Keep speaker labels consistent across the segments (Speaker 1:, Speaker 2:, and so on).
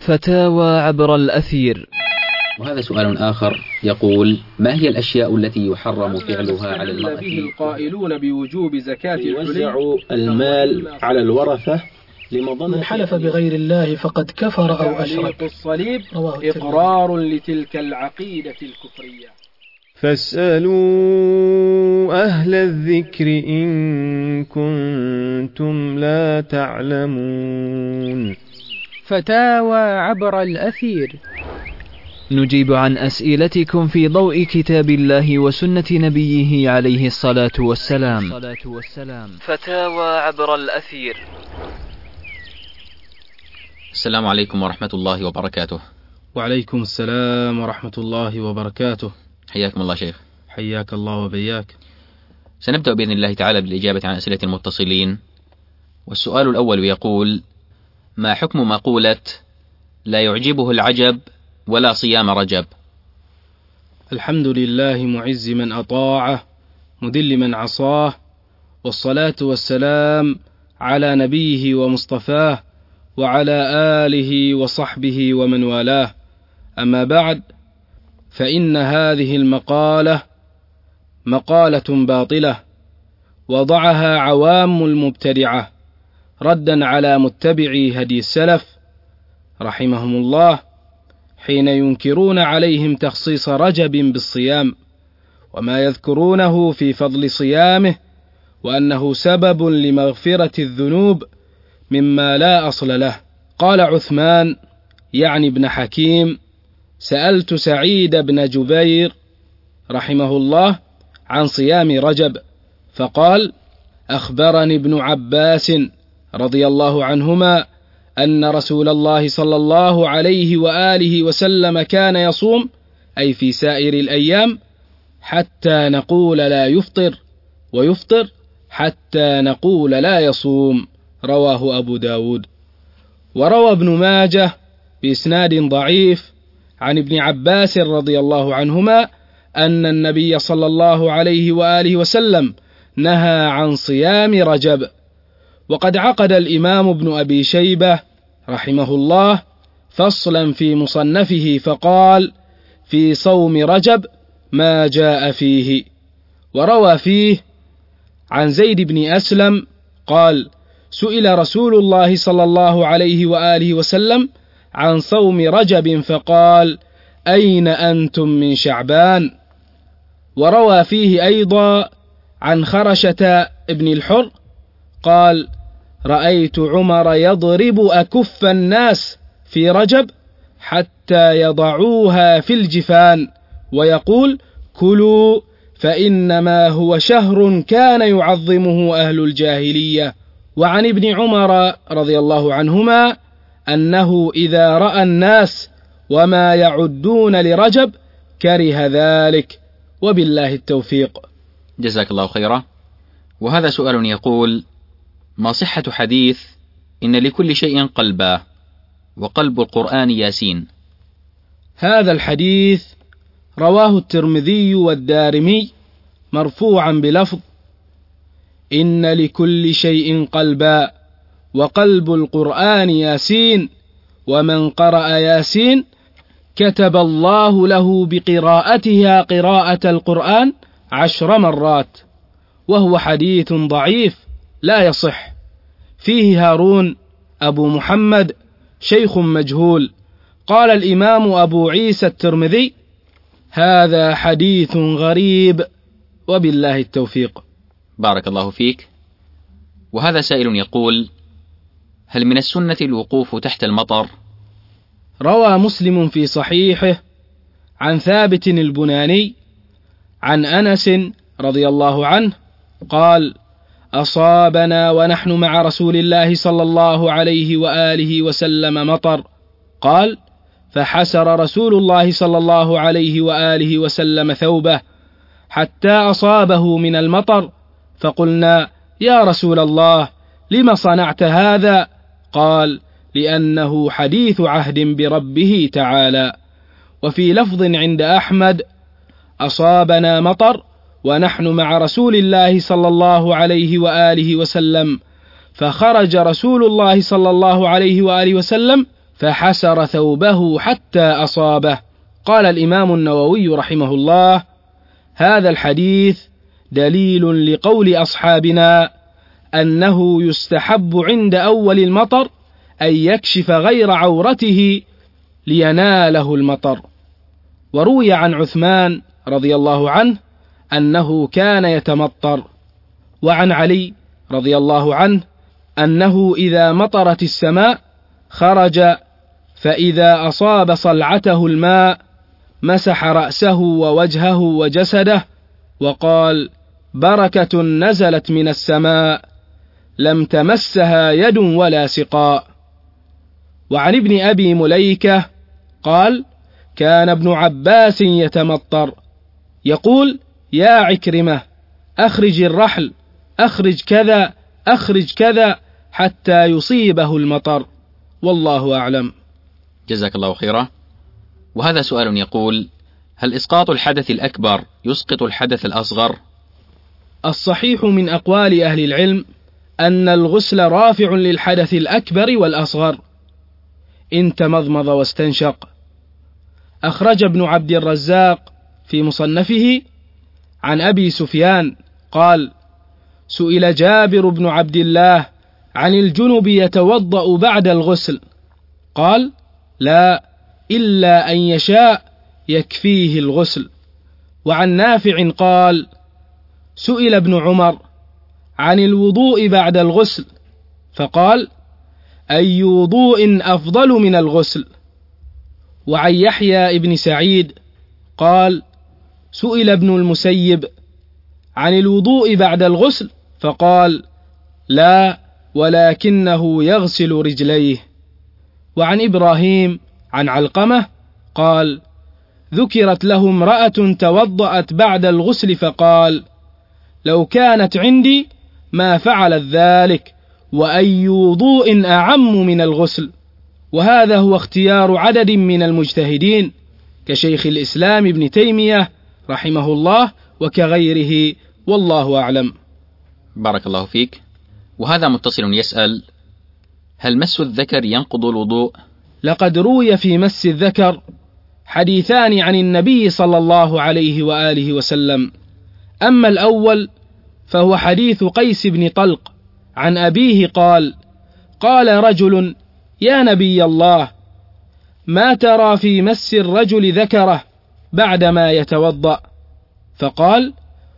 Speaker 1: فتاوى عبر الأثير.
Speaker 2: وهذا سؤال آخر يقول: ما هي الأشياء التي يحرم فعلها على المرأة؟
Speaker 3: به القائلون بوجوب زكاة
Speaker 4: يوزع المال على الورثة
Speaker 5: من حلف بغير الله فقد كفر أو أشرك.
Speaker 3: الصليب إقرار لتلك العقيدة الكفرية.
Speaker 6: فاسألوا أهل الذكر إن كنتم لا تعلمون.
Speaker 7: فتاوى عبر الأثير.
Speaker 1: نجيب عن أسئلتكم في ضوء كتاب الله وسنة نبيه عليه الصلاة والسلام. فتاوى عبر الأثير.
Speaker 2: السلام عليكم ورحمة الله وبركاته.
Speaker 8: وعليكم السلام ورحمة الله وبركاته.
Speaker 2: حياكم الله شيخ.
Speaker 8: حياك الله وبياك.
Speaker 2: سنبدأ بإذن الله تعالى بالإجابة عن أسئلة المتصلين. والسؤال الأول يقول: ما حكم مقولة لا يعجبه العجب ولا صيام رجب؟
Speaker 8: الحمد لله معز من أطاعه مذل من عصاه، والصلاة والسلام على نبيه ومصطفاه وعلى آله وصحبه ومن والاه. أما بعد، فإن هذه المقالة مقالة باطلة وضعها عوام المبتدعة ردا على متبعي هدي السلف رحمهم الله، حين ينكرون عليهم تخصيص رجب بالصيام وما يذكرونه في فضل صيامه، وأنه سبب لمغفرة الذنوب مما لا أصل له. قال عثمان يعني ابن حكيم: سألت سعيد بن جبير رحمه الله عن صيام رجب، فقال: أخبرني ابن عباس رضي الله عنهما أن رسول الله صلى الله عليه وآله وسلم كان يصوم، أي في سائر الأيام، حتى نقول لا يفطر، ويفطر حتى نقول لا يصوم. رواه أبو داود. وروى ابن ماجه بإسناد ضعيف عن ابن عباس رضي الله عنهما أن النبي صلى الله عليه وآله وسلم نهى عن صيام رجب. وقد عقد الإمام ابن أبي شيبة رحمه الله فصلا في مصنفه فقال: في صوم رجب ما جاء فيه. وروى فيه عن زيد بن أسلم قال: سئل رسول الله صلى الله عليه وآله وسلم عن صوم رجب فقال: أين أنتم من شعبان؟ وروى فيه أيضا عن خرشة ابن الحر قال: رأيت عمر يضرب أكف الناس في رجب حتى يضعوها في الجفان ويقول: كلوا فإنما هو شهر كان يعظمه أهل الجاهلية. وعن ابن عمر رضي الله عنهما أنه إذا رأى الناس وما يعدون لرجب كره ذلك، وبالله التوفيق.
Speaker 2: جزاك الله خيرا. وهذا سؤال يقول: ما صحة حديث إن لكل شيء قلبا وقلب القرآن ياسين؟
Speaker 8: هذا الحديث رواه الترمذي والدارمي مرفوعا بلفظ: إن لكل شيء قلبا وقلب القرآن ياسين، ومن قرأ ياسين كتب الله له بقراءتها قراءة القرآن 10 مرات. وهو حديث ضعيف لا يصح، فيه هارون أبو محمد شيخ مجهول. قال الإمام أبو عيسى الترمذي: هذا حديث غريب، وبالله التوفيق.
Speaker 2: بارك الله فيك. وهذا سائل يقول: هل من السنة الوقوف تحت المطر؟
Speaker 8: روى مسلم في صحيحه عن ثابت البناني عن أنس رضي الله عنه قال: أصابنا ونحن مع رسول الله صلى الله عليه وآله وسلم مطر. قال: فحسر رسول الله صلى الله عليه وآله وسلم ثوبه حتى أصابه من المطر، فقلنا: يا رسول الله لم صنعت هذا؟ قال: لأنه حديث عهد بربه تعالى. وفي لفظ عند أحمد: أصابنا مطر ونحن مع رسول الله صلى الله عليه وآله وسلم، فخرج رسول الله صلى الله عليه وآله وسلم فحسر ثوبه حتى أصابه. قال الإمام النووي رحمه الله: هذا الحديث دليل لقول أصحابنا أنه يستحب عند أول المطر أن يكشف غير عورته ليناله المطر. وروي عن عثمان رضي الله عنه أنه كان يتمطر، وعن علي رضي الله عنه أنه إذا مطرت السماء خرج، فإذا أصاب صلعته الماء مسح رأسه ووجهه وجسده وقال: بركة نزلت من السماء لم تمسها يد ولا سقاء. وعن ابن أبي مليكة قال: كان ابن عباس يتمطر يقول: يا عكرمة أخرج الرحل، أخرج كذا، أخرج كذا، حتى يصيبه المطر، والله أعلم.
Speaker 2: جزاك الله خيرا. وهذا سؤال يقول: هل إسقاط الحدث الأكبر يسقط الحدث الأصغر؟
Speaker 8: الصحيح من أقوال أهل العلم أن الغسل رافع للحدث الأكبر والأصغر إن تمضمض واستنشق. أخرج ابن عبد الرزاق في مصنفه عن أبي سفيان قال: سئل جابر بن عبد الله عن الجنب يتوضأ بعد الغسل، قال: لا، إلا أن يشاء يكفيه الغسل. وعن نافع قال: سئل ابن عمر عن الوضوء بعد الغسل، فقال: أي وضوء أفضل من الغسل؟ وعن يحيى ابن سعيد قال: سئل ابن المسيب عن الوضوء بعد الغسل، فقال: لا، ولكنه يغسل رجليه. وعن إبراهيم عن علقمة قال: ذكرت له امرأة توضأت بعد الغسل فقال: لو كانت عندي ما فعلت ذلك، وأي وضوء أعم من الغسل. وهذا هو اختيار عدد من المجتهدين كشيخ الإسلام ابن تيمية رحمه الله وكغيره، والله أعلم.
Speaker 2: بارك الله فيك. وهذا متصل يسأل: هل مس الذكر ينقض الوضوء؟
Speaker 8: لقد روي في مس الذكر حديثان عن النبي صلى الله عليه وآله وسلم. أما الأول فهو حديث قيس بن طلق عن أبيه قال: قال رجل: يا نبي الله، ما ترى في مس الرجل ذكره بعدما يتوضأ؟ فقال: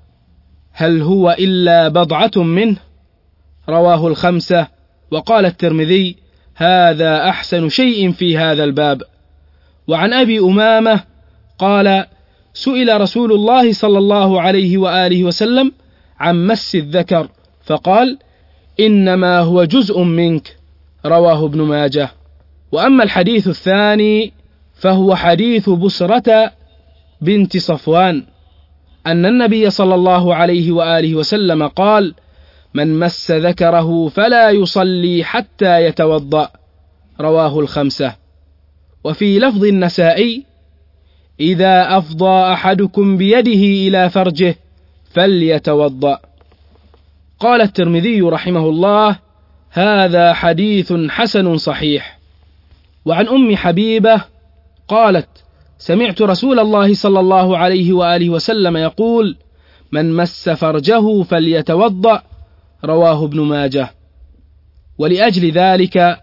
Speaker 8: هل هو إلا بضعة منه؟ رواه الخمسة. وقال الترمذي: هذا أحسن شيء في هذا الباب. وعن أبي أمامة قال: سئل رسول الله صلى الله عليه وآله وسلم عن مس الذكر، فقال: إنما هو جزء منك. رواه ابن ماجه. وأما الحديث الثاني فهو حديث بسرة بنت صفوان أن النبي صلى الله عليه وآله وسلم قال: من مس ذكره فلا يصلي حتى يتوضأ. رواه الخمسة. وفي لفظ النسائي: إذا أفضى أحدكم بيده إلى فرجه فليتوضأ. قال الترمذي رحمه الله: هذا حديث حسن صحيح. وعن أم حبيبة قالت: سمعت رسول الله صلى الله عليه وآله وسلم يقول: من مس فرجه فليتوضأ. رواه ابن ماجه. ولأجل ذلك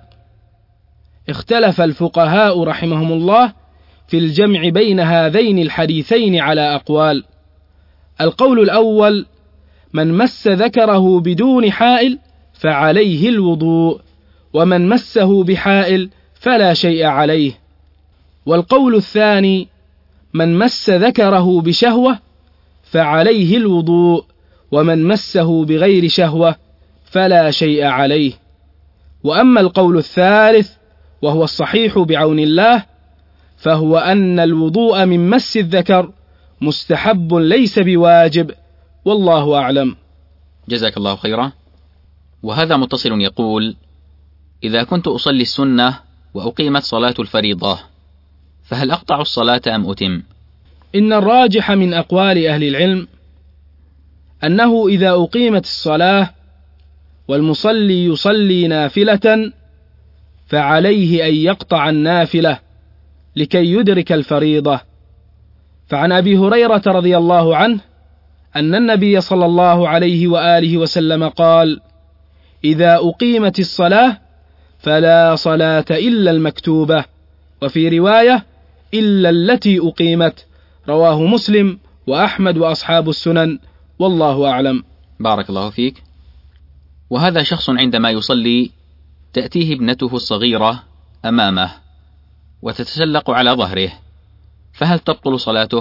Speaker 8: اختلف الفقهاء رحمهم الله في الجمع بين هذين الحديثين على أقوال. القول الأول: من مس ذكره بدون حائل فعليه الوضوء، ومن مسه بحائل فلا شيء عليه. والقول الثاني: من مس ذكره بشهوة فعليه الوضوء، ومن مسه بغير شهوة فلا شيء عليه. وأما القول الثالث وهو الصحيح بعون الله فهو أن الوضوء من مس الذكر مستحب ليس بواجب، والله أعلم.
Speaker 2: جزاك الله خيرا. وهذا متصل يقول: إذا كنت أصلي السنة وأقيمت صلاة الفريضة فهل أقطع الصلاة أم أتم؟
Speaker 8: إن الراجح من أقوال أهل العلم أنه إذا أقيمت الصلاة والمصلي يصلي نافلة فعليه أن يقطع النافلة لكي يدرك الفريضة. فعن أبي هريرة رضي الله عنه أن النبي صلى الله عليه وآله وسلم قال: إذا أقيمت الصلاة فلا صلاة إلا المكتوبة، وفي رواية إلا التي أقيمت، رواه مسلم وأحمد وأصحاب السنن، والله أعلم.
Speaker 2: بارك الله فيك. وهذا شخص عندما يصلي تأتيه ابنته الصغيرة أمامه وتتسلق على ظهره، فهل تبطل صلاته؟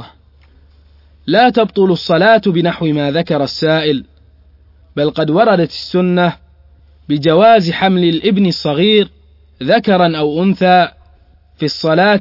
Speaker 8: لا تبطل الصلاة بنحو ما ذكر السائل، بل قد وردت السنة بجواز حمل الابن الصغير ذكرا أو أنثى في الصلاة،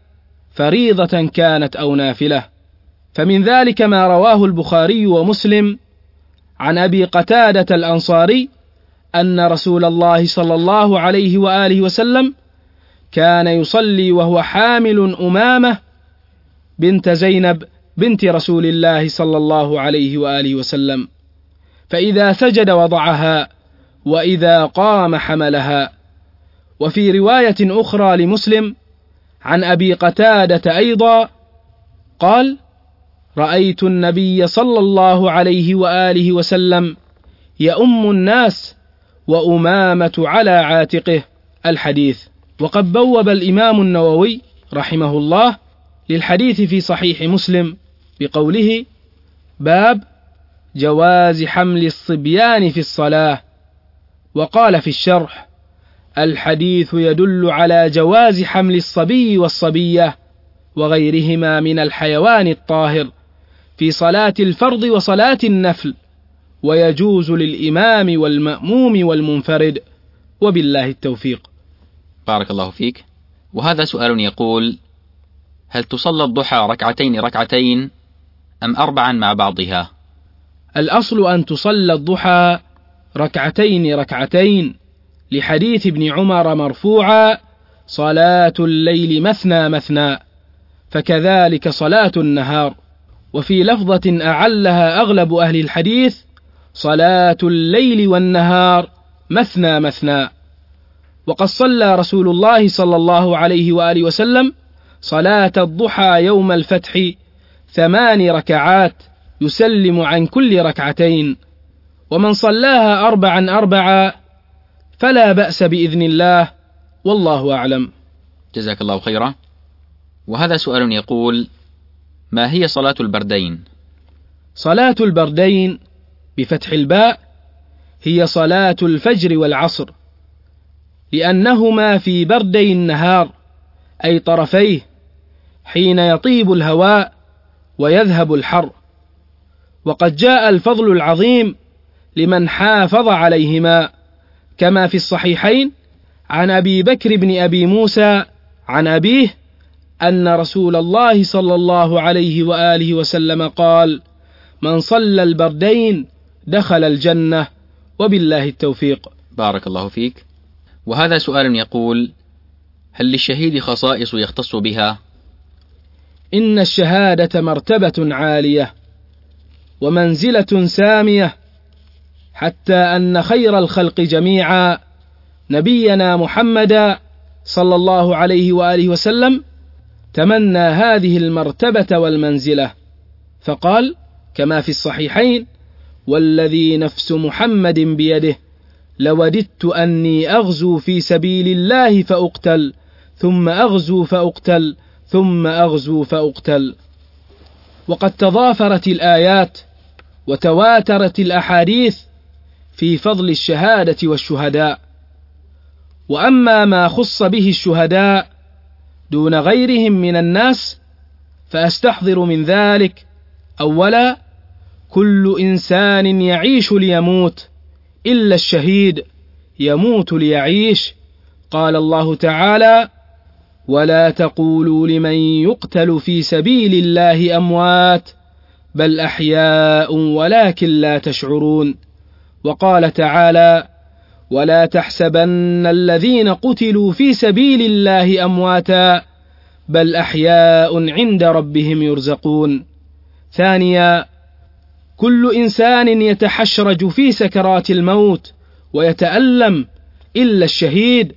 Speaker 8: فريضة كانت أو نافلة. فمن ذلك ما رواه البخاري ومسلم عن أبي قتادة الأنصاري أن رسول الله صلى الله عليه وآله وسلم كان يصلي وهو حامل أمامة بنت زينب بنت رسول الله صلى الله عليه وآله وسلم، فإذا سجد وضعها وإذا قام حملها. وفي رواية أخرى لمسلم عن أبي قتادة أيضا قال: رأيت النبي صلى الله عليه وآله وسلم يؤم الناس وأمامة على عاتقه، الحديث. وقد بوب الإمام النووي رحمه الله للحديث في صحيح مسلم بقوله: باب جواز حمل الصبيان في الصلاة. وقال في الشرح: الحديث يدل على جواز حمل الصبي والصبية وغيرهما من الحيوان الطاهر في صلاة الفرض وصلاة النفل، ويجوز للإمام والمأموم والمنفرد، وبالله التوفيق.
Speaker 2: بارك الله فيك. وهذا سؤال يقول: هل تصلى الضحى ركعتين أم 4 مع بعضها؟
Speaker 8: الأصل أن تصلى الضحى ركعتين، لحديث ابن عمر مرفوعا: صلاة الليل مثنى مثنى، فكذلك صلاة النهار. وفي لفظة أعلها أغلب أهل الحديث: صلاة الليل والنهار مثنى مثنى. وقد صلى رسول الله صلى الله عليه وآله وسلم صلاة الضحى يوم الفتح 8 ركعات يسلم عن كل 2، ومن صلاها 4 فلا بأس بإذن الله، والله أعلم.
Speaker 2: جزاك الله خيرا. وهذا سؤال يقول: ما هي صلاة البردين؟
Speaker 8: صلاة البردين بفتح الباء هي صلاة الفجر والعصر، لأنهما في بردي النهار أي طرفيه، حين يطيب الهواء ويذهب الحر. وقد جاء الفضل العظيم لمن حافظ عليهما، كما في الصحيحين عن أبي بكر بن أبي موسى عن أبيه أن رسول الله صلى الله عليه وآله وسلم قال: من صلى البردين دخل الجنة، وبالله التوفيق.
Speaker 2: بارك الله فيك. وهذا سؤال يقول: هل للشهيد خصائص يختص بها؟
Speaker 8: إن الشهادة مرتبة عالية ومنزلة سامية، حتى أن خير الخلق جميعا نبينا محمد صلى الله عليه وآله وسلم تمنى هذه المرتبة والمنزلة، فقال كما في الصحيحين: والذي نفس محمد بيده لوددت أني أغزو في سبيل الله فأقتل ثم أغزو فأقتل ثم أغزو فأقتل. وقد تضافرت الآيات وتواترت الأحاديث في فضل الشهادة والشهداء. وأما ما خص به الشهداء دون غيرهم من الناس فأستحضر من ذلك: أولا، كل إنسان يعيش ليموت إلا الشهيد يموت ليعيش. قال الله تعالى: ولا تقولوا لمن يقتل في سبيل الله أموات بل أحياء ولكن لا تشعرون. وقال تعالى: ولا تحسبن الذين قتلوا في سبيل الله أمواتا بل أحياء عند ربهم يرزقون. ثانيا، كل إنسان يتحشرج في سكرات الموت ويتألم إلا الشهيد،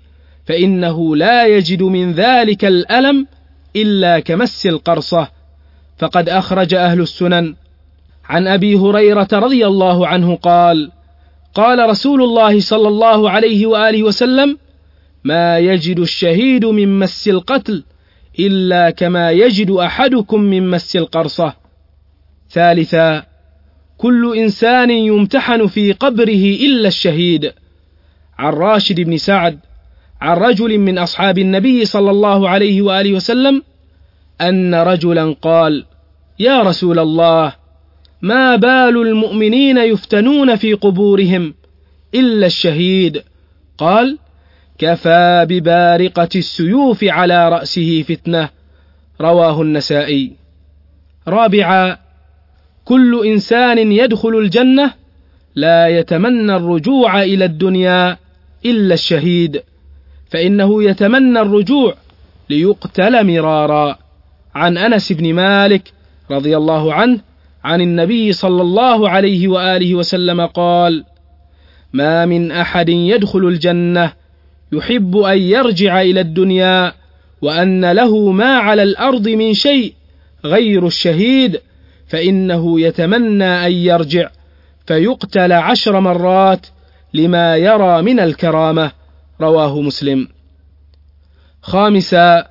Speaker 8: فإنه لا يجد من ذلك الألم إلا كمس القرصة. فقد أخرج أهل السنن عن أبي هريرة رضي الله عنه قال: قال رسول الله صلى الله عليه وآله وسلم: ما يجد الشهيد من مس القتل إلا كما يجد أحدكم من مس القرصة. ثالثا: كل إنسان يمتحن في قبره إلا الشهيد. عن راشد بن سعد عن رجل من أصحاب النبي صلى الله عليه وآله وسلم أن رجلا قال: يا رسول الله، ما بال المؤمنين يفتنون في قبورهم إلا الشهيد؟ قال: كفى ببارقة السيوف على رأسه فتنة. رواه النسائي. رابعا: كل إنسان يدخل الجنة لا يتمنى الرجوع إلى الدنيا إلا الشهيد، فإنه يتمنى الرجوع ليقتل مرارا. عن أنس بن مالك رضي الله عنه عن النبي صلى الله عليه وآله وسلم قال: ما من أحد يدخل الجنة يحب أن يرجع إلى الدنيا وأن له ما على الأرض من شيء غير الشهيد، فإنه يتمنى أن يرجع فيقتل 10 مرات لما يرى من الكرامة. رواه مسلم. خامسا: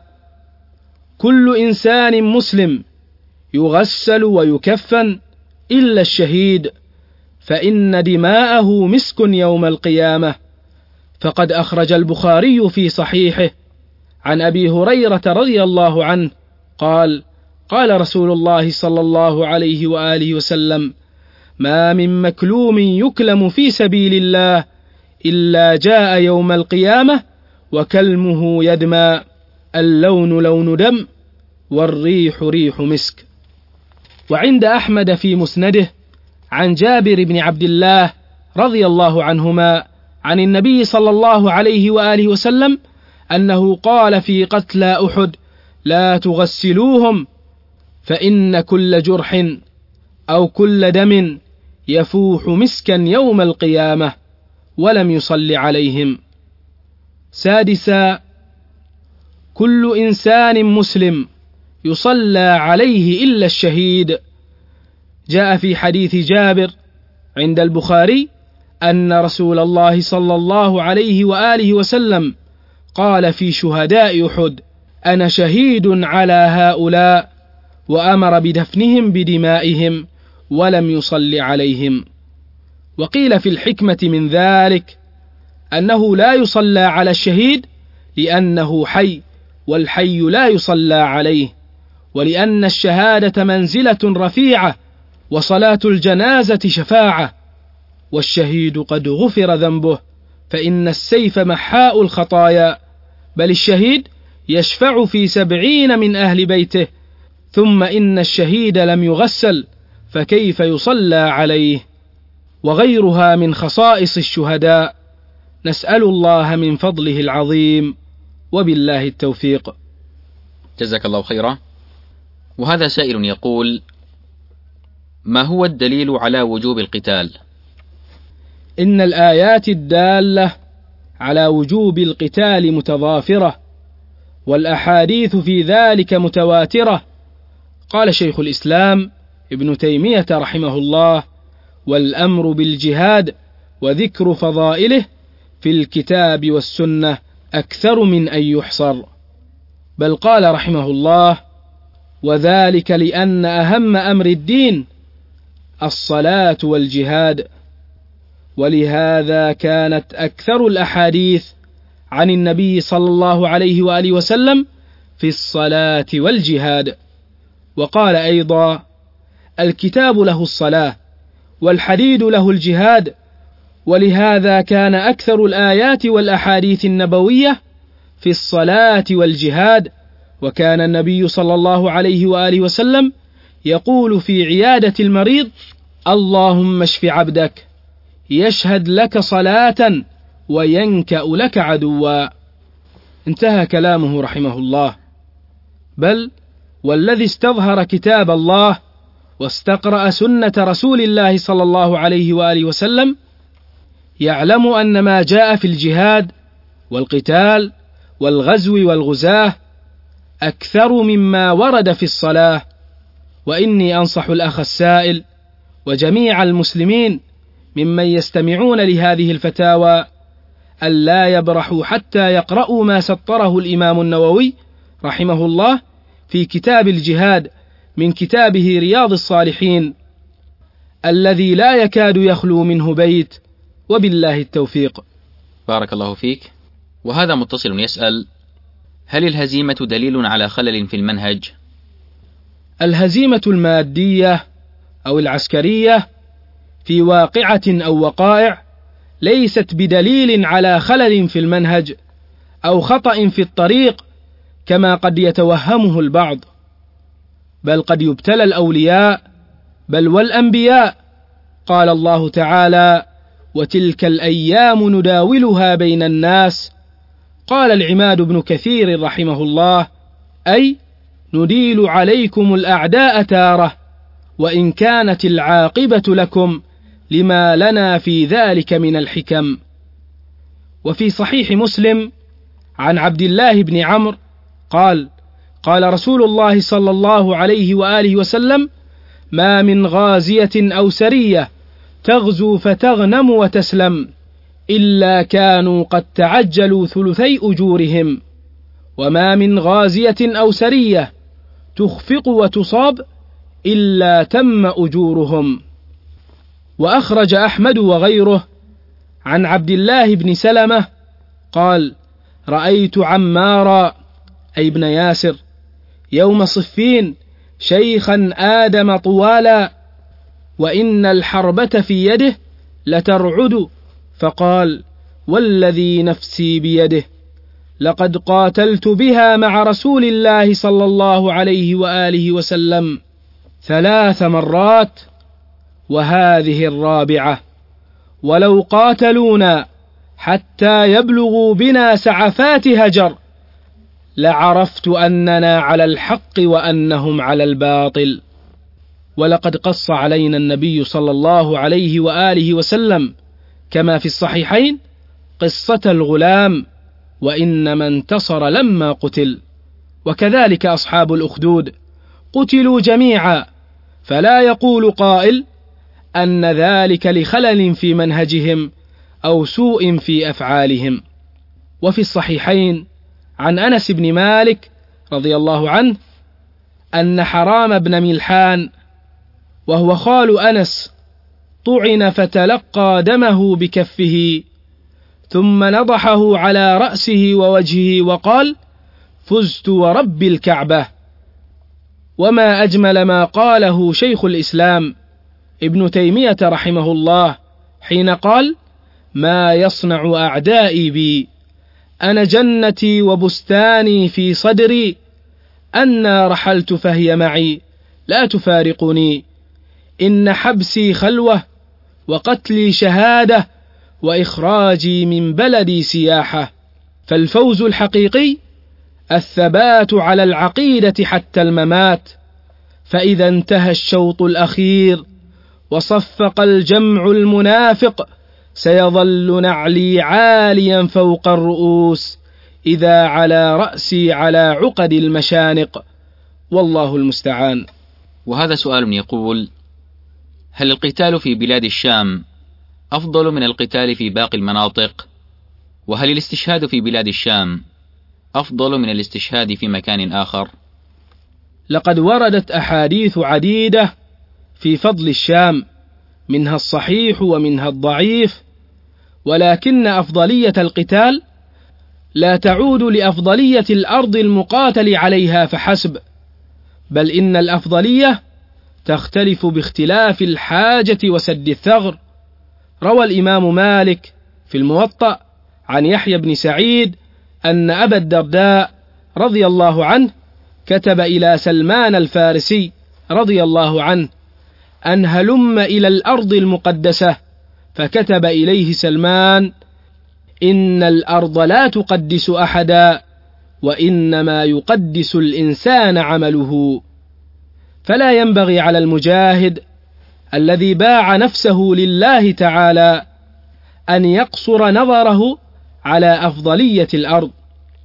Speaker 8: كل إنسان مسلم يغسل ويكفن إلا الشهيد، فإن دماءه مسك يوم القيامة. فقد أخرج البخاري في صحيحه عن أبي هريرة رضي الله عنه قال: قال رسول الله صلى الله عليه وآله وسلم: ما من مكلوم يكلم في سبيل الله إلا جاء يوم القيامة وكلمه يدمى، اللون لون دم والريح ريح مسك. وعند أحمد في مسنده عن جابر بن عبد الله رضي الله عنهما عن النبي صلى الله عليه وآله وسلم أنه قال في قتلى أحد: لا تغسلوهم، فإن كل جرح أو كل دم يفوح مسكا يوم القيامة، ولم يصل عليهم. سادسا: كل إنسان مسلم يصلى عليه إلا الشهيد. جاء في حديث جابر عند البخاري أن رسول الله صلى الله عليه وآله وسلم قال في شهداء أحد: أنا شهيد على هؤلاء، وأمر بدفنهم بدمائهم ولم يصل عليهم. وقيل في الحكمة من ذلك أنه لا يصلى على الشهيد لأنه حي، والحي لا يصلى عليه، ولأن الشهادة منزلة رفيعة، وصلاة الجنازة شفاعة، والشهيد قد غفر ذنبه، فإن السيف محاء الخطايا، بل الشهيد يشفع في 70 من أهل بيته، ثم إن الشهيد لم يغسل فكيف يصلى عليه؟ وغيرها من خصائص الشهداء. نسأل الله من فضله العظيم، وبالله التوفيق.
Speaker 2: جزاك الله خيرا. وهذا سائل يقول: ما هو الدليل على وجوب القتال؟
Speaker 8: إن الآيات الدالة على وجوب القتال متضافرة، والأحاديث في ذلك متواترة. قال شيخ الإسلام ابن تيمية رحمه الله: والأمر بالجهاد وذكر فضائله في الكتاب والسنة أكثر من أن يحصر. بل قال رحمه الله: وذلك لأن أهم أمر الدين الصلاة والجهاد، ولهذا كانت أكثر الأحاديث عن النبي صلى الله عليه وآله وسلم في الصلاة والجهاد. وقال أيضا: الكتاب له الصلاة والحديد له الجهاد، ولهذا كان أكثر الآيات والأحاديث النبوية في الصلاة والجهاد. وكان النبي صلى الله عليه وآله وسلم يقول في عيادة المريض: اللهم اشف عبدك، يشهد لك صلاة وينكأ لك عدوا. انتهى كلامه رحمه الله. بل والذي استظهر كتاب الله واستقرأ سنة رسول الله صلى الله عليه وآله وسلم يعلم أن ما جاء في الجهاد والقتال والغزو والغزاة أكثر مما ورد في الصلاة. وإني أنصح الأخ السائل وجميع المسلمين ممن يستمعون لهذه الفتاوى ألا يبرحوا حتى يقرأوا ما سطره الإمام النووي رحمه الله في كتاب الجهاد من كتابه رياض الصالحين الذي لا يكاد يخلو منه بيت، وبالله التوفيق.
Speaker 2: بارك الله فيك. وهذا متصل يسأل: هل الهزيمة دليل على خلل في المنهج؟
Speaker 8: الهزيمة المادية أو العسكرية في واقعة أو وقائع ليست بدليل على خلل في المنهج أو خطأ في الطريق كما قد يتوهمه البعض، بل قد يبتلى الأولياء بل والأنبياء. قال الله تعالى: وتلك الأيام نداولها بين الناس. قال العماد بن كثير رحمه الله: أي نديل عليكم الأعداء تارة، وإن كانت العاقبة لكم لما لنا في ذلك من الحكم. وفي صحيح مسلم عن عبد الله بن عمرو قال: قال رسول الله صلى الله عليه وآله وسلم: ما من غازية أو سرية تغزو فتغنم وتسلم إلا كانوا قد تعجلوا ثلثي أجورهم، وما من غازية أو سرية تخفق وتصاب إلا تم أجورهم. وأخرج أحمد وغيره عن عبد الله بن سلمة قال: رأيت عمارا أي ابن ياسر يوم صفين شيخا آدم طوالا، وإن الحربة في يده لترعد، فقال: والذي نفسي بيده لقد قاتلت بها مع رسول الله صلى الله عليه وآله وسلم 3 مرات وهذه الرابعة، ولو قاتلونا حتى يبلغوا بنا سعفات هجر لعرفت أننا على الحق وأنهم على الباطل. ولقد قص علينا النبي صلى الله عليه وآله وسلم كما في الصحيحين قصة الغلام وإنما انتصر لما قتل، وكذلك أصحاب الأخدود قتلوا جميعا، فلا يقول قائل أن ذلك لخلل في منهجهم أو سوء في أفعالهم. وفي الصحيحين عن أنس بن مالك رضي الله عنه أن حرام بن ملحان وهو خال أنس طعن فتلقى دمه بكفه، ثم نضحه على رأسه ووجهه وقال: فزت ورب الكعبة. وما أجمل ما قاله شيخ الإسلام ابن تيمية رحمه الله حين قال: ما يصنع أعدائي بي، أنا جنتي وبستاني في صدري، أنا رحلت فهي معي لا تفارقني، إن حبسي خلوة وقتلي شهادة وإخراجي من بلدي سياحة. فالفوز الحقيقي الثبات على العقيدة حتى الممات، فإذا انتهى الشوط الأخير وصفق الجمع المنافق سيظل نعلي عاليا فوق الرؤوس إذا على رأسي على عقد المشانق، والله المستعان.
Speaker 2: وهذا سؤال يقول: هل القتال في بلاد الشام أفضل من القتال في باقي المناطق؟ وهل الاستشهاد في بلاد الشام أفضل من الاستشهاد في مكان آخر؟
Speaker 8: لقد وردت أحاديث عديدة في فضل الشام، منها الصحيح ومنها الضعيف، ولكن أفضلية القتال لا تعود لأفضلية الأرض المقاتل عليها فحسب، بل إن الأفضلية تختلف باختلاف الحاجة وسد الثغر. روى الإمام مالك في الموطأ عن يحيى بن سعيد أن أبا الدرداء رضي الله عنه كتب إلى سلمان الفارسي رضي الله عنه أن هلم إلى الأرض المقدسة، فكتب إليه سلمان: إن الأرض لا تقدس أحدا، وإنما يقدس الإنسان عمله. فلا ينبغي على المجاهد الذي باع نفسه لله تعالى أن يقصر نظره على أفضلية الأرض،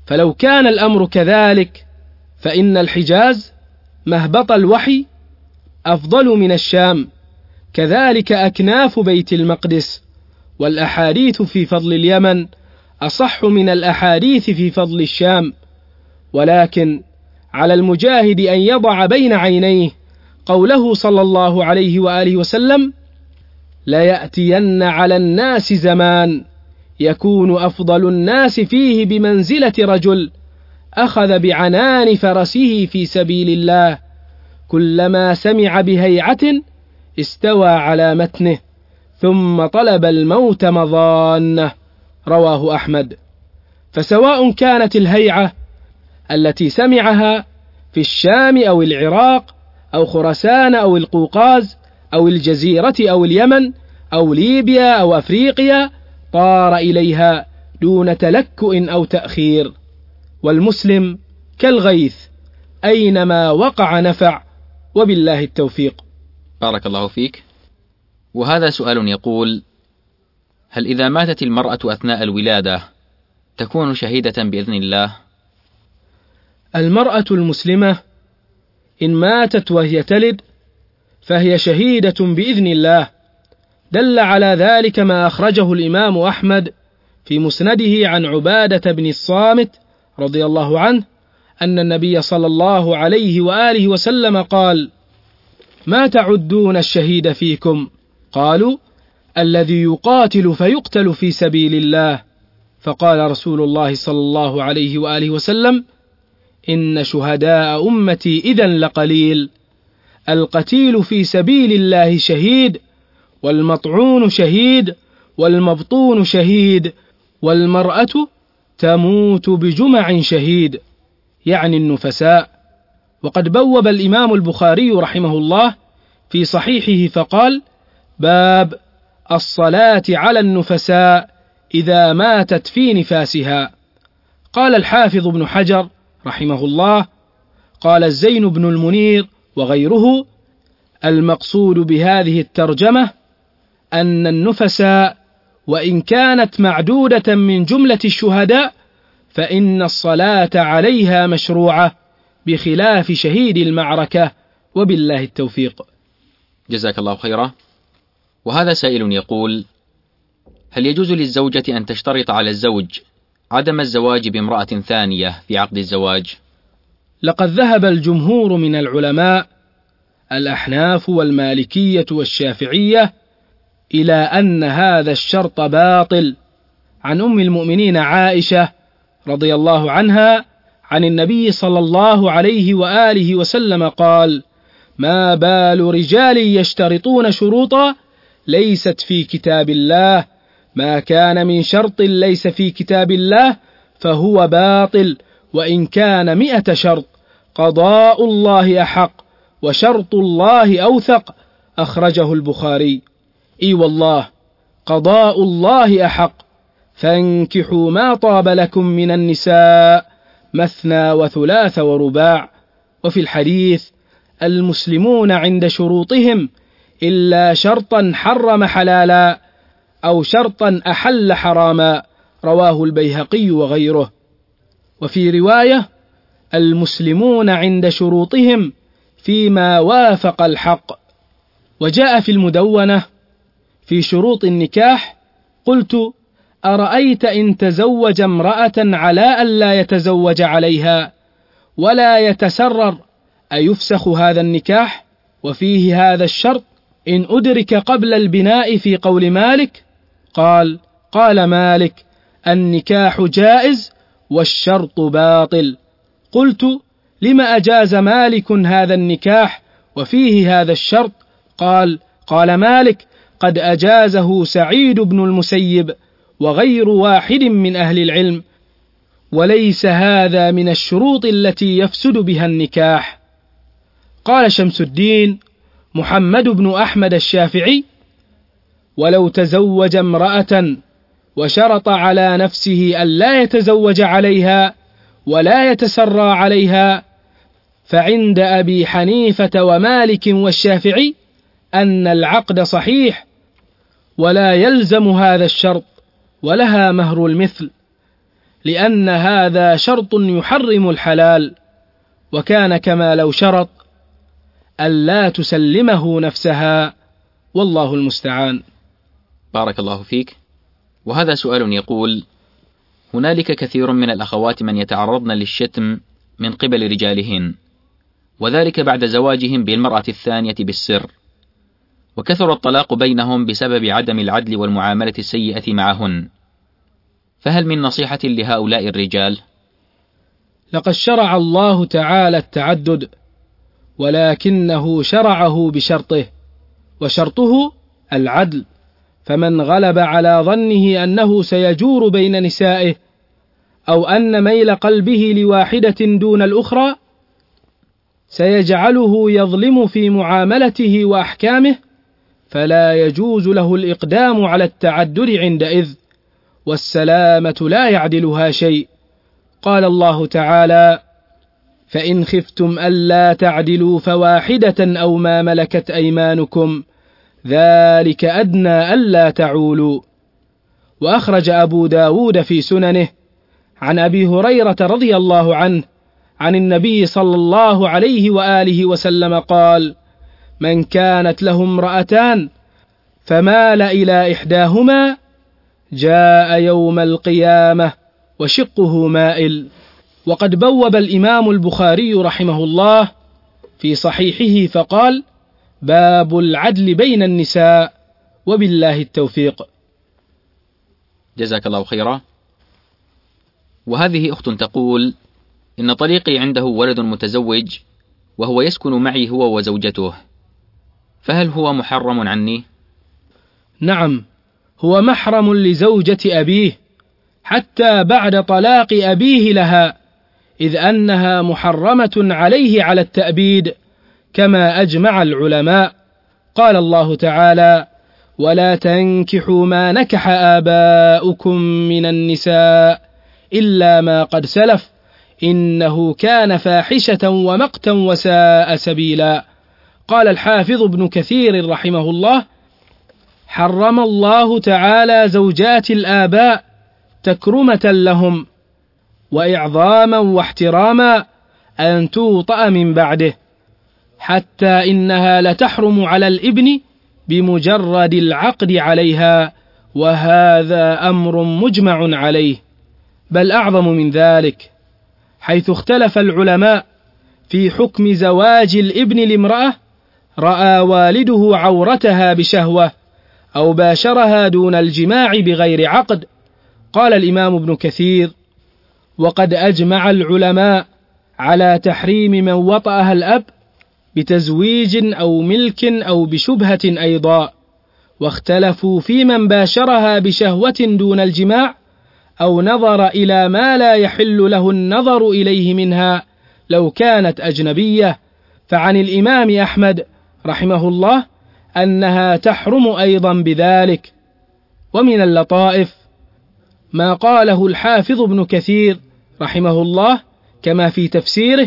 Speaker 8: فلو كان الأمر كذلك فإن الحجاز مهبط الوحي أفضل من الشام، كذلك أكناف بيت المقدس، والأحاديث في فضل اليمن أصح من الأحاديث في فضل الشام. ولكن على المجاهد أن يضع بين عينيه قوله صلى الله عليه وآله وسلم: ليأتين على الناس زمان يكون أفضل الناس فيه بمنزلة رجل أخذ بعنان فرسه في سبيل الله، كلما سمع بهيعة استوى على متنه ثم طلب الموت مضانه. رواه أحمد. فسواء كانت الهيعة التي سمعها في الشام أو العراق أو خراسان أو القوقاز أو الجزيرة أو اليمن أو ليبيا أو أفريقيا طار إليها دون تلكؤ أو تأخير. والمسلم كالغيث أينما وقع نفع، وبالله التوفيق.
Speaker 2: بارك الله فيك. وهذا سؤال يقول: هل إذا ماتت المرأة أثناء الولادة تكون شهيدة بإذن الله؟
Speaker 8: المرأة المسلمة إن ماتت وهي تلد فهي شهيدة بإذن الله. دل على ذلك ما أخرجه الإمام أحمد في مسنده عن عبادة بن الصامت رضي الله عنه أن النبي صلى الله عليه وآله وسلم قال: ما تعدون الشهيد فيكم؟ قالوا: الذي يقاتل فيقتل في سبيل الله. فقال رسول الله صلى الله عليه وآله وسلم: إن شهداء أمتي إذن لقليل، القتيل في سبيل الله شهيد، والمطعون شهيد، والمبطون شهيد، والمرأة تموت بجمع شهيد، يعني النفساء. وقد بوب الإمام البخاري رحمه الله في صحيحه فقال: باب الصلاة على النفساء إذا ماتت في نفاسها. قال الحافظ ابن حجر رحمه الله: قال الزين بن المنير وغيره: المقصود بهذه الترجمة أن النفساء وإن كانت معدودة من جملة الشهداء فإن الصلاة عليها مشروعة بخلاف شهيد المعركة، وبالله التوفيق.
Speaker 2: جزاك الله خيرا. وهذا سائل يقول: هل يجوز للزوجة أن تشترط على الزوج عدم الزواج بامرأة ثانية في عقد الزواج؟
Speaker 8: لقد ذهب الجمهور من العلماء الأحناف والمالكية والشافعية إلى أن هذا الشرط باطل، عن أم المؤمنين عائشة رضي الله عنها عن النبي صلى الله عليه وآله وسلم قال: ما بال رجال يشترطون شروطا ليست في كتاب الله، ما كان من شرط ليس في كتاب الله فهو باطل وإن كان 100 شرط، قضاء الله أحق وشرط الله أوثق. أخرجه البخاري. إي والله، قضاء الله أحق. فانكحوا ما طاب لكم من النساء مثنى وثلاث ورباع. وفي الحديث: المسلمون عند شروطهم إلا شرطا حرم حلالا أو شرطا أحل حراما. رواه البيهقي وغيره. وفي رواية: المسلمون عند شروطهم فيما وافق الحق. وجاء في المدونة في شروط النكاح: قلت: أرأيت إن تزوج امرأة على أن لا يتزوج عليها ولا يتسرر أيفسخ هذا النكاح؟ وفيه هذا الشرط إن أدرك قبل البناء في قول مالك. قال مالك: النكاح جائز والشرط باطل. قلت: لما أجاز مالك هذا النكاح وفيه هذا الشرط؟ قال مالك: قد أجازه سعيد بن المسيب وغير واحد من أهل العلم، وليس هذا من الشروط التي يفسد بها النكاح. قال شمس الدين محمد بن أحمد الشافعي: ولو تزوج امرأة وشرط على نفسه أن لا يتزوج عليها ولا يتسرى عليها، فعند أبي حنيفة ومالك والشافعي أن العقد صحيح ولا يلزم هذا الشرط، ولها مهر المثل، لأن هذا شرط يحرم الحلال، وكان كما لو شرط ألا تسلمه نفسها، والله المستعان.
Speaker 2: بارك الله فيك. وهذا سؤال يقول: هنالك كثير من الأخوات من يتعرضن للشتم من قبل رجالهن، وذلك بعد زواجهم بالمرأة الثانية بالسر، وكثر الطلاق بينهم بسبب عدم العدل والمعاملة السيئة معهن، فهل من نصيحة لهؤلاء الرجال؟
Speaker 8: لقد شرع الله تعالى التعدد، ولكنه شرعه بشرطه، وشرطه العدل، فمن غلب على ظنه أنه سيجور بين نسائه أو أن ميل قلبه لواحدة دون الأخرى سيجعله يظلم في معاملته وأحكامه، فلا يجوز له الإقدام على التعدد عندئذ، والسلامة لا يعدلها شيء. قال الله تعالى: فإن خفتم ألا تعدلوا فواحدة أو ما ملكت أيمانكم ذلك أدنى ألا تعولوا. وأخرج أبو داود في سننه عن أبي هريرة رضي الله عنه عن النبي صلى الله عليه وآله وسلم قال: من كانت له امرأتان فمال إلى إحداهما جاء يوم القيامة وشقه مائل. وقد بوب الإمام البخاري رحمه الله في صحيحه فقال: باب العدل بين النساء، وبالله التوفيق.
Speaker 2: جزاك الله خيرا. وهذه أخت تقول: إن طليقي عنده ولد متزوج وهو يسكن معي هو وزوجته، فهل هو محرم عني؟
Speaker 8: نعم، هو محرم لزوجة أبيه حتى بعد طلاق أبيه لها، إذ أنها محرمة عليه على التأبيد كما أجمع العلماء. قال الله تعالى: ولا تنكحوا ما نكح آباؤكم من النساء إلا ما قد سلف إنه كان فاحشة ومقتا وساء سبيلا. قال الحافظ ابن كثير رحمه الله: حرم الله تعالى زوجات الآباء تكرمة لهم وإعظاما واحتراما أن توطأ من بعده، حتى إنها لتحرم على الابن بمجرد العقد عليها، وهذا أمر مجمع عليه، بل أعظم من ذلك، حيث اختلف العلماء في حكم زواج الابن لامرأة رأى والده عورتها بشهوة أو باشرها دون الجماع بغير عقد. قال الإمام ابن كثير: وقد أجمع العلماء على تحريم من وطأها الأب بتزويج أو ملك أو بشبهة أيضا، واختلفوا في من باشرها بشهوة دون الجماع أو نظر إلى ما لا يحل له النظر إليه منها لو كانت أجنبية، فعن الإمام أحمد رحمه الله أنها تحرم أيضا بذلك. ومن اللطائف ما قاله الحافظ ابن كثير رحمه الله كما في تفسيره: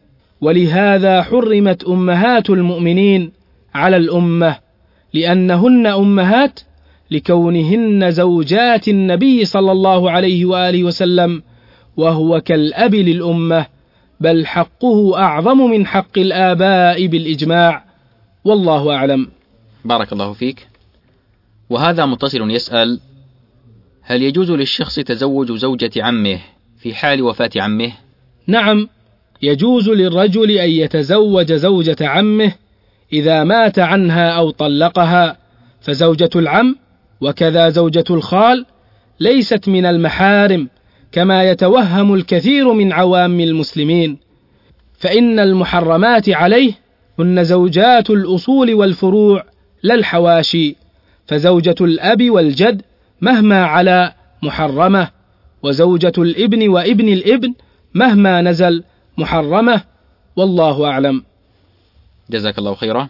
Speaker 8: ولهذا حرمت أمهات المؤمنين على الأمة لأنهن أمهات لكونهن زوجات النبي صلى الله عليه وآله وسلم، وهو كالأب للأمة، بل حقه أعظم من حق الآباء بالإجماع، والله أعلم.
Speaker 2: بارك الله فيك. وهذا متصل يسأل: هل يجوز للشخص تزوج زوجة عمه في حال وفاة عمه؟
Speaker 8: نعم، يجوز للرجل أن يتزوج زوجة عمه إذا مات عنها أو طلقها، فزوجة العم وكذا زوجة الخال ليست من المحارم كما يتوهم الكثير من عوام المسلمين، فإن المحرمات عليه هن زوجات الأصول والفروع لا الحواشي، فزوجة الأب والجد مهما على محرمة، وزوجة الابن وابن الابن مهما نزل محرمة، والله أعلم.
Speaker 2: جزاك الله خيرا.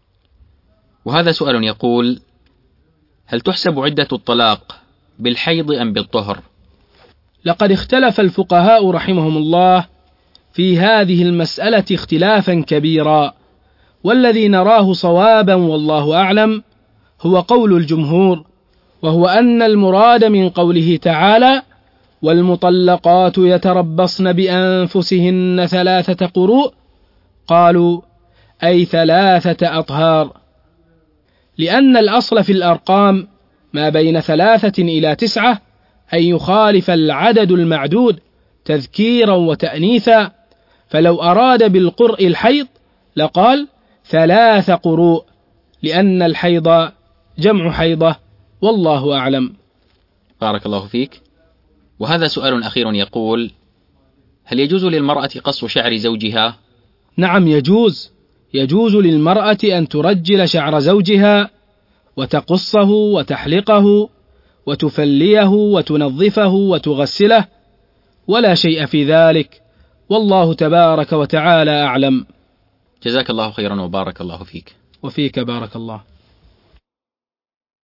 Speaker 2: وهذا سؤال يقول: هل تحسب عدة الطلاق بالحيض أم بالطهر؟
Speaker 8: لقد اختلف الفقهاء رحمهم الله في هذه المسألة اختلافا كبيرا، والذي نراه صوابا والله أعلم هو قول الجمهور، وهو أن المراد من قوله تعالى: والمطلقات يتربصن بأنفسهن 3 قروء؟ قالوا: أي 3 أطهار، لأن الأصل في الأرقام ما بين 3 إلى 9 أن يخالف العدد المعدود تذكيرا وتأنيثا، فلو أراد بالقرء الحيض لقال 3 قروء، لأن الحيض جمع حيضة، والله أعلم.
Speaker 2: بارك الله فيك. وهذا سؤال أخير يقول: هل يجوز للمرأة قص شعر زوجها؟
Speaker 8: نعم، يجوز للمرأة أن ترجل شعر زوجها وتقصه وتحلقه وتفليه وتنظفه وتغسله، ولا شيء في ذلك، والله تبارك وتعالى أعلم.
Speaker 2: جزاك الله خيرا وبارك الله فيك.
Speaker 8: وفيك بارك الله.